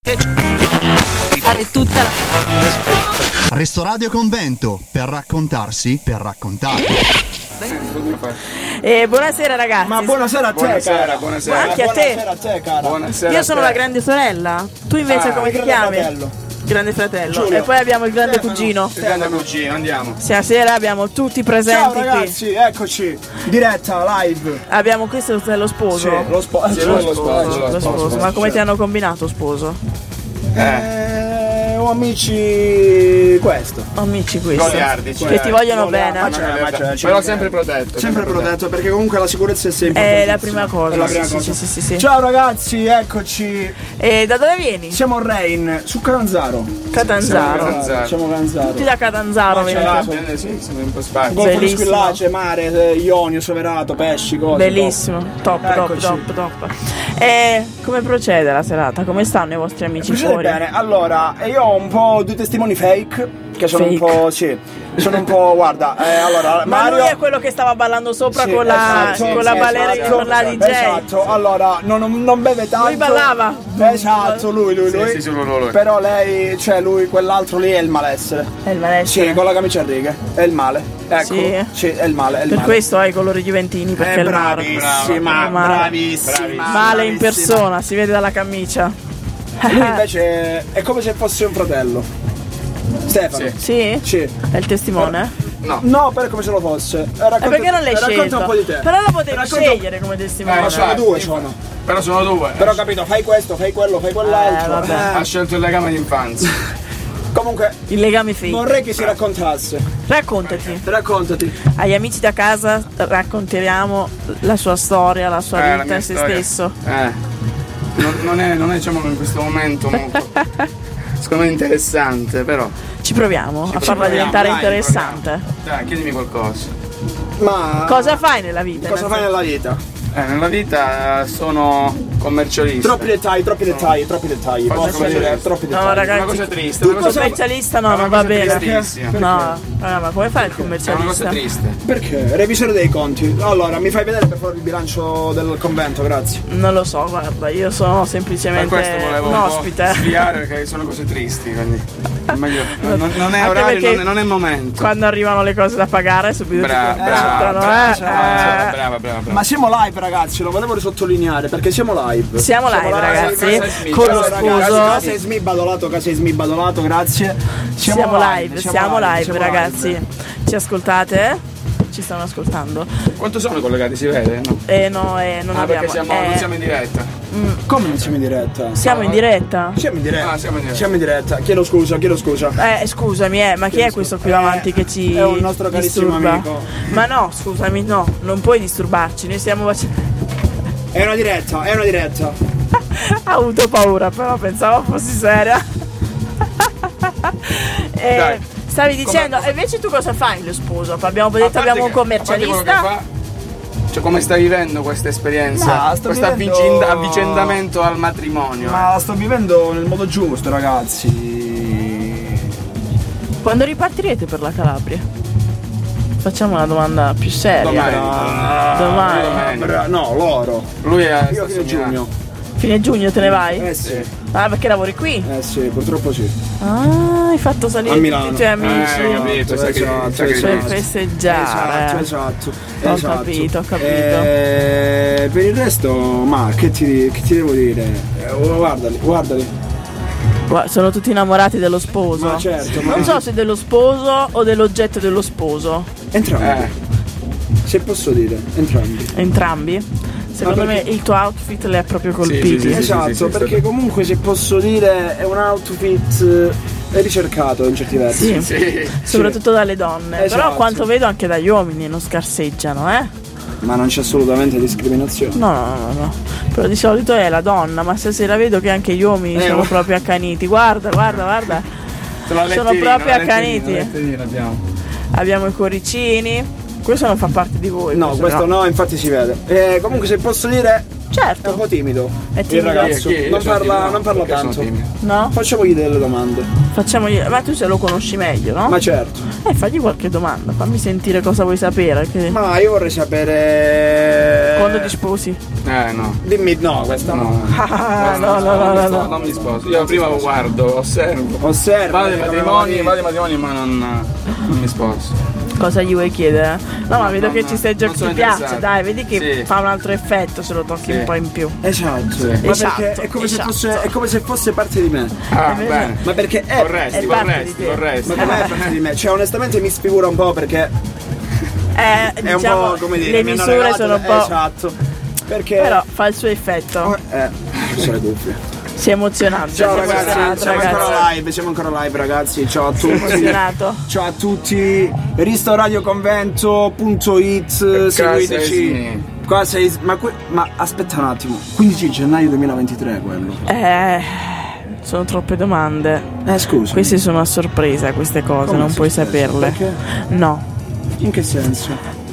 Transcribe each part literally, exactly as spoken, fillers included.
Fare tutta la... Resto Radio Convento, per raccontarsi, per raccontare. Eh, buonasera ragazzi. Ma buonasera a te, buonasera, cara. buonasera. Anche a te. Buonasera a te, cara. Buonasera. Io sono la grande sorella. Tu invece Ah, come ti grande chiami? fratello. Grande fratello. Giulio. E poi abbiamo il grande Stefano. cugino. Il grande cugino, andiamo. Stasera abbiamo tutti Ciao presenti qui. ragazzi, eccoci. Diretta, live. Abbiamo questo è lo sposo. Sì, lo spo- Sì, sì, lo lo sposo, sposo. Lo lo sposo. Ma come Sì. ti hanno combinato sposo? Eh, ho amici questo. Amici questi. Goliardi, cioè. Che ti vogliono Goliardi, bene. ma c'è, ma c'è, c'è. Però sempre protetto. Sempre protetto, perché comunque la sicurezza è sempre È la importantissima. prima cosa. È la prima Sì, cosa. sì, sì, sì, sì. Ciao ragazzi, eccoci. E da dove vieni? Siamo a Rain, su Catanzaro. Catanzaro. Catanzaro. Siamo a Catanzaro. Tutti da Catanzaro Ma c'è venite. la- Eh, sì, siamo un po' sparsi. Golfo di Bellissimo. Squillace, mare, eh, Ionio, Soverato, pesci, cose. Bellissimo, top, top, Eccoci. top, top. E come procede la serata? Come stanno i vostri amici Procede fuori? bene, allora, io ho un po' due testimoni fake, che sono Fake. un po', sì, sono un po', guarda, eh, allora, Ma Mario... lui è quello che stava ballando sopra Sì, con la, esatto, con la sì, ballerina, esatto, con la D J. Esatto, allora, non, non beve tanto. Lui ballava? Esatto, lui, lui, Sì, lui. sì, solo lui. Però lei, cioè lui, quell'altro lì è il malessere. È il malessere. Sì, con la camicia a righe, è il male. Ecco, Sì? sì, è il male, è il Per male. questo hai i colori juventini, perché È è il mare. bravissima, Male. bravissima. Male in bravissima. persona, si vede dalla camicia. Lui invece è come se fosse un fratello. Stefano. Sì? Sì. È il testimone? No. No, per come se lo fosse. Eh, E racconta- perché non l'hai racconta scelto? un po' di te. Però lo potevi Racconta- scegliere come testimone. Ma Eh, sono vai. due, sono. Però sono due. Però capito, fai questo, fai quello, fai quell'altro. Eh, vabbè. Ha scelto il legame d'infanzia. Comunque, Il legame fake. vorrei che si raccontasse. Raccontati. Raccontati. Agli amici da casa racconteremo la sua storia, la sua Eh, la vita mia e se storia. stesso. Eh. Non, non è, non è diciamo in questo momento molto. Secondo me interessante, però. Ci proviamo a farla proviamo, diventare dai, interessante. Dai, chiedimi qualcosa. Ma Cosa fai nella vita? cosa fai nella vita? Eh, nella vita sono commercialista. Troppi dettagli, troppi dettagli, troppi dettagli. Faccio Posso come dire, dire. troppi No, dettagli. ragazzi. Una cosa triste, una cosa Commercialista no, è una non va cosa bene. tristissima. No, raga, ma come fai il È una cosa commercialista? triste. Perché? Revisore dei conti. Allora, mi fai vedere per favore il bilancio del convento, grazie. Non lo so, guarda, io sono Per semplicemente questo volevo un un po' ospite. sviare perché sono cose tristi, quindi è meglio. Non, non è Anche orario, perché non è, non è momento. Quando arrivano le cose da pagare subito Brava, ti brava, contattano, brava, eh, brava, eh. brava, brava, brava. Ma siamo live, ragazzi, lo volevo sottolineare perché siamo live. Siamo live, ragazzi, casa Smith, con lo casa sposo. Casa Esmi Badolato, Casa Esmi Badolato, grazie. Siamo live, siamo live, siamo ragazzi. live. Ci ascoltate? Ci stanno ascoltando? Quanto sono collegati? Si vede? No? Eh no, eh, non Ah, abbiamo. perché siamo, eh, non siamo in diretta. Come non siamo in diretta? siamo in diretta? Siamo in diretta. Ah, siamo in diretta. Siamo in diretta. Chiedo scusa, chiedo scusa. Eh, scusami, eh, ma chi è questo qui Eh, davanti che ci è un nostro carissimo disturba? amico. Ma no, scusami, no, non puoi disturbarci, noi stiamo facendo. È una diretta, è una diretta. Ha avuto paura, però pensavo fossi seria. Eh, Dai. stavi dicendo, Come- e invece tu cosa fai lo sposo? Abbiamo A detto parte abbiamo un che- a parte quello che commercialista. fa, cioè come stai vivendo questa esperienza? Ma sto questo vivendo- avvicenda- avvicendamento al matrimonio? Ma la sto vivendo nel modo giusto, ragazzi. Quando ripartirete per la Calabria? Facciamo una domanda più seria. Domani. no? Domani. Domani. Bra- no, loro. eh. Lui è Io fino a giugno. Fine giugno te ne vai? Eh sì, Ah, perché lavori qui? eh sì, purtroppo sì. Ah, hai fatto salire A Milano. tutti i tuoi amici. Eh, capito, sai che- Esatto, sai che- Per esatto. festeggiare. Esatto, esatto. Ho esatto. capito, ho capito. Eh, per il resto, ma che ti, che ti devo dire? Eh, guardali, guardali. Guarda, sono tutti innamorati dello sposo. Ma certo, ma- Non so se dello sposo o dell'oggetto dello sposo. Entrambi. Eh. Se posso dire, entrambi. Entrambi. Secondo Ma me perché- il tuo outfit le ha proprio colpiti. Sì, sì, sì. Esatto, sì, perché sì. comunque se posso dire è un outfit eh, ricercato in certi versi. Sì. Sì. Soprattutto dalle donne. Esatto. Però quanto vedo anche dagli uomini non scarseggiano, eh? Ma non c'è assolutamente discriminazione. No, no, no, no. Però di solito è la donna, ma stasera vedo che anche gli uomini Eh, sono ma- proprio accaniti. Guarda, guarda, guarda. Sono, Sono proprio accaniti. Abbiamo. Abbiamo i cuoricini. questo non fa parte di voi. No, questo no, infatti si vede. Eh, comunque se posso dire, è Certo. un po' timido. È Il timido. ragazzo Chi è? Io non sono parla, timido. non parla Perché sono tanto. timido? No? Facciamogli delle domande. Facciamogli. Ma tu se lo conosci meglio, no? Ma certo. Eh, fagli qualche domanda, fammi sentire cosa vuoi sapere. Che... Ma io vorrei sapere. Quando ti sposi? Eh no. Dimmi, no, questa no. No. Ah, No, no, no, no, no, no. non mi sposo. Io prima guardo, osservo. Osserva. Vado ai matrimoni, vado ai matrimoni, ma non, non mi sposo. Cosa gli vuoi chiedere? No, ma No, vedo no, che no, ci stai già. non Ti sono piace, interessato. dai, vedi che Sì. fa un altro effetto se lo tocchi Sì. un po' in più. Esatto. Sì. Ma Esatto, perché è come, esatto. se fosse, è come se fosse parte di me. Ah, vero. bene. Ma perché è. Vorresti, è parte vorresti, di te. vorresti. Ma com'è parte di me? Cioè, onestamente mi sfigura un po' perché Eh, è diciamo, un po' come dire. le mi hanno misure regalato- sono un po'. Esatto. Perché. Però fa il suo effetto. Eh, sono le cuffie. Si è emozionato. Ciao si è ragazzi, emozionato, siamo ragazzi. ancora live, siamo ancora live ragazzi, ciao a tutti. Emozionato. Ciao a tutti, ristoradioconvento punto it, seguiteci. sei- Qua sei, ma, que- ma aspetta un attimo, quindici gennaio duemilaventitré quello. Eh, sono troppe domande. Eh scusa. Queste sono a sorpresa, queste cose, Come non a puoi sorpresa? saperle. Perché? No. In che senso?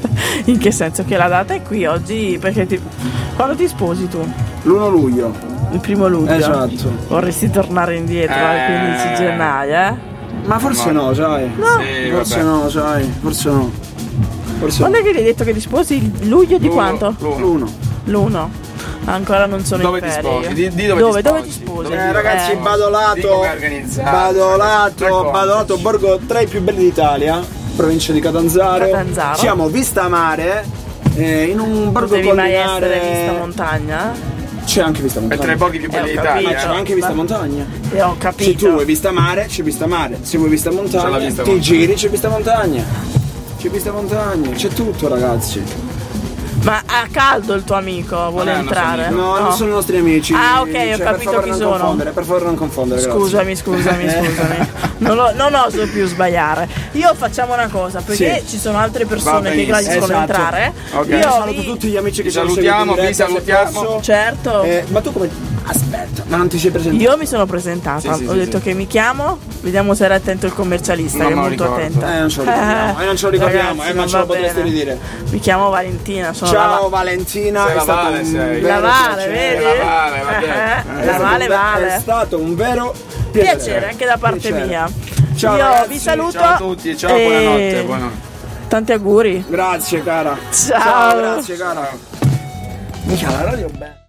In che senso? Che la data è qui oggi? Perché ti... quando ti sposi tu? l'primo luglio. Il primo luglio? Esatto. Vorresti tornare indietro al Eh. quindici gennaio, eh? Ma forse no, sai. Sì, Forse vabbè. no, sai. Forse no. Forse Quando no. è che gli hai detto che ti sposi? Il luglio di L'uno, quanto? l'uno. L'uno. L'uno. Ancora non sono Dove in ti ferie. sposi? Di- di dove dove, ti dove sposi? ti sposi? Dove Eh, ti ragazzi, Eh. Di Badolato. come è organizzato. Badolato, Raccontaci. Badolato, borgo tra i più belli d'Italia, provincia di Catanzaro. Catanzaro. Siamo vista mare, eh, in un Non borgo devi mai essere collinare. vista montagna? C'è anche vista È montagna. tra i pochi più Eh, belli ho d'Italia. Ma c'è capito. anche vista Ma- montagna. E ho Se capito. tu vuoi vista mare, c'è vista mare. Se vuoi vista montagna, C'è la vista ti montagna. giri, c'è vista montagna. C'è vista montagna, c'è tutto ragazzi. Ma ha caldo il tuo amico? Vuole Non è il nostro entrare? amico. No, non sono i nostri amici. Ah, ok, ho Cioè, per capito favore chi non sono. confondere, per favore non confondere, grazie. Scusami, scusami, scusami. Non, lo- non oso più sbagliare. Io facciamo una cosa, perché Sì. ci sono altre persone Va che benissimo. gradiscono Esatto. entrare. Ok. Io Saluto vi- tutti gli amici che Vi sono salutiamo, seguiti in vi diretta, se salutiamo. posso. Certo. Eh, ma tu come. Aspetta, ma non ti sei presentato? Io mi sono presentata, Sì, sì, ho sì, detto sì. che mi chiamo, vediamo se era attento il commercialista, Non che è me lo molto ricordo. attento. Eh, non ce lo ricordiamo, eh, non ce lo ricordiamo, Ragazzi, eh, ma non ce lo va potresti bene. ridire. Mi chiamo Valentina, sono Ciao la, Valentina, Sei è la stato Vale, un sei. vero la Vale, piacere. vedi? La Vale, va bene. Eh, È la stato Vale un ve- vale. È stato un vero piacere. Piacere anche da parte Piacere. mia. Ciao, Io ragazzi, vi saluto. Ciao a tutti, ciao, e buonanotte, buonanotte. Tanti auguri. Grazie cara. Ciao. Grazie cara. Mica la radio è bella.